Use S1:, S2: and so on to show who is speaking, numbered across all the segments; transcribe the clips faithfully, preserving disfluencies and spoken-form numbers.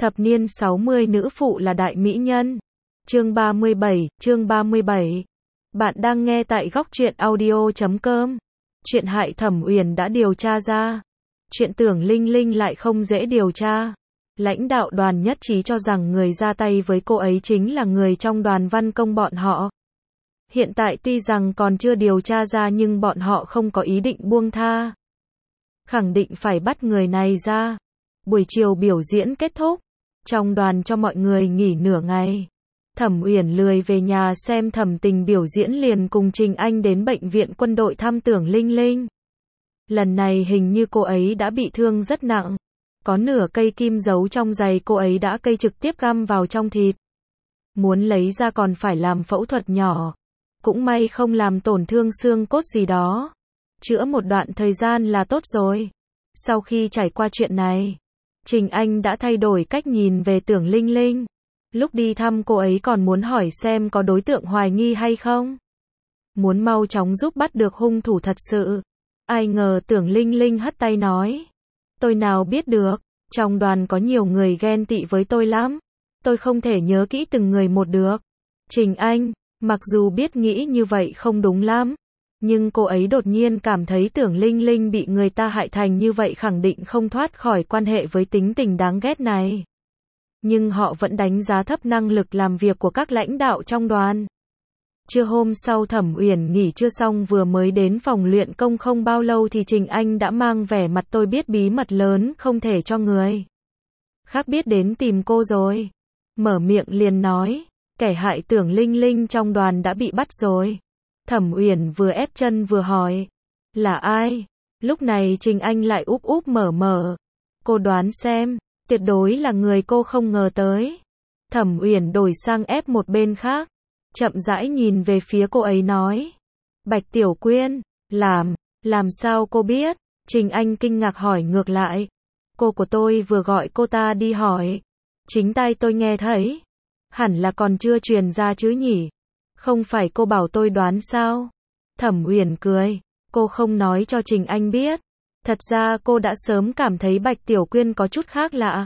S1: Thập niên sáu mươi nữ phụ là đại mỹ nhân. Chương ba mươi bảy, chương ba mươi bảy. Bạn đang nghe tại góc truyện audio chấm com. Chuyện hại Thẩm Uyển đã điều tra ra. Chuyện Tưởng Linh Linh lại không dễ điều tra. Lãnh đạo đoàn nhất trí cho rằng người ra tay với cô ấy chính là người trong đoàn văn công bọn họ. Hiện tại tuy rằng còn chưa điều tra ra nhưng bọn họ không có ý định buông tha. Khẳng định phải bắt người này ra. Buổi chiều biểu diễn kết thúc. Trong đoàn cho mọi người nghỉ nửa ngày. Thẩm Uyển lười về nhà xem Thẩm Tình biểu diễn liền cùng Trình Anh đến bệnh viện quân đội thăm Tưởng Linh Linh. Lần này hình như cô ấy đã bị thương rất nặng. Có nửa cây kim giấu trong giày cô ấy đã cây trực tiếp găm vào trong thịt. Muốn lấy ra còn phải làm phẫu thuật nhỏ. Cũng may không làm tổn thương xương cốt gì đó. Chữa một đoạn thời gian là tốt rồi. Sau khi trải qua chuyện này, Trình Anh đã thay đổi cách nhìn về Tưởng Linh Linh. Lúc đi thăm cô ấy còn muốn hỏi xem có đối tượng hoài nghi hay không. Muốn mau chóng giúp bắt được hung thủ thật sự. Ai ngờ Tưởng Linh Linh hất tay nói. Tôi nào biết được, trong đoàn có nhiều người ghen tị với tôi lắm. Tôi không thể nhớ kỹ từng người một được. Trình Anh, mặc dù biết nghĩ như vậy không đúng lắm. Nhưng cô ấy đột nhiên cảm thấy Tưởng Linh Linh bị người ta hại thành như vậy khẳng định không thoát khỏi quan hệ với tính tình đáng ghét này. Nhưng họ vẫn đánh giá thấp năng lực làm việc của các lãnh đạo trong đoàn. Trưa hôm sau Thẩm Uyển nghỉ trưa xong vừa mới đến phòng luyện công không bao lâu thì Trình Anh đã mang vẻ mặt tôi biết bí mật lớn không thể cho người khác biết đến tìm cô rồi. Mở miệng liền nói, kẻ hại Tưởng Linh Linh trong đoàn đã bị bắt rồi. Thẩm Uyển vừa ép chân vừa hỏi, là ai? Lúc này Trình Anh lại úp úp mở mở. Cô đoán xem, tuyệt đối là người cô không ngờ tới. Thẩm Uyển đổi sang ép một bên khác, chậm rãi nhìn về phía cô ấy nói, Bạch Tiểu Quyên, làm, làm sao cô biết? Trình Anh kinh ngạc hỏi ngược lại, cô của tôi vừa gọi cô ta đi hỏi, chính tai tôi nghe thấy, hẳn là còn chưa truyền ra chứ nhỉ? Không phải cô bảo tôi đoán sao? Thẩm Uyển cười, cô không nói cho Trình Anh biết. Thật ra cô đã sớm cảm thấy Bạch Tiểu Quyên có chút khác lạ.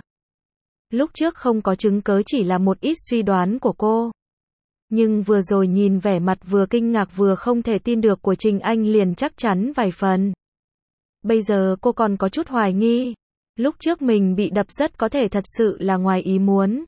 S1: Lúc trước không có chứng cớ chỉ là một ít suy đoán của cô. Nhưng vừa rồi nhìn vẻ mặt vừa kinh ngạc vừa không thể tin được của Trình Anh liền chắc chắn vài phần. Bây giờ cô còn có chút hoài nghi. Lúc trước mình bị đập rất có thể thật sự là ngoài ý muốn.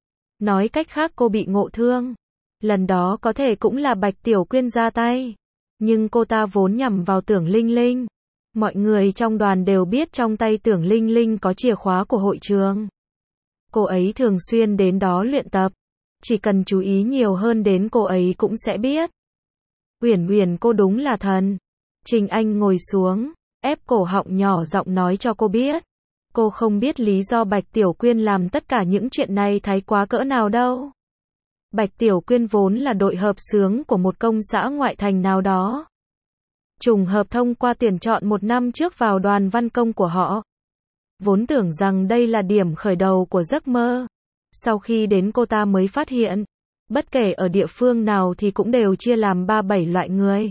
S1: Nói cách khác cô bị ngộ thương. Lần đó có thể cũng là Bạch Tiểu Quyên ra tay. Nhưng cô ta vốn nhằm vào Tưởng Linh Linh. Mọi người trong đoàn đều biết trong tay Tưởng Linh Linh có chìa khóa của hội trường. Cô ấy thường xuyên đến đó luyện tập. Chỉ cần chú ý nhiều hơn đến cô ấy cũng sẽ biết. Uyển Uyển cô đúng là thần. Trình Anh ngồi xuống, ép cổ họng nhỏ giọng nói cho cô biết. Cô không biết lý do Bạch Tiểu Quyên làm tất cả những chuyện này thái quá cỡ nào đâu. Bạch Tiểu Quyên vốn là đội hợp xướng của một công xã ngoại thành nào đó. Trùng hợp thông qua tuyển chọn một năm trước vào đoàn văn công của họ. Vốn tưởng rằng đây là điểm khởi đầu của giấc mơ. Sau khi đến cô ta mới phát hiện, bất kể ở địa phương nào thì cũng đều chia làm ba bảy loại người.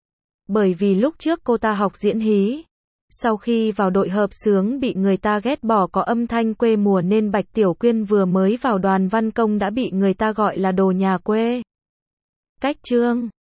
S1: Bởi vì lúc trước cô ta học diễn hí. Sau khi vào đội hợp xướng bị người ta ghét bỏ có âm thanh quê mùa nên Bạch Tiểu Quyên vừa mới vào đoàn văn công đã bị người ta gọi là đồ nhà quê. Cách chương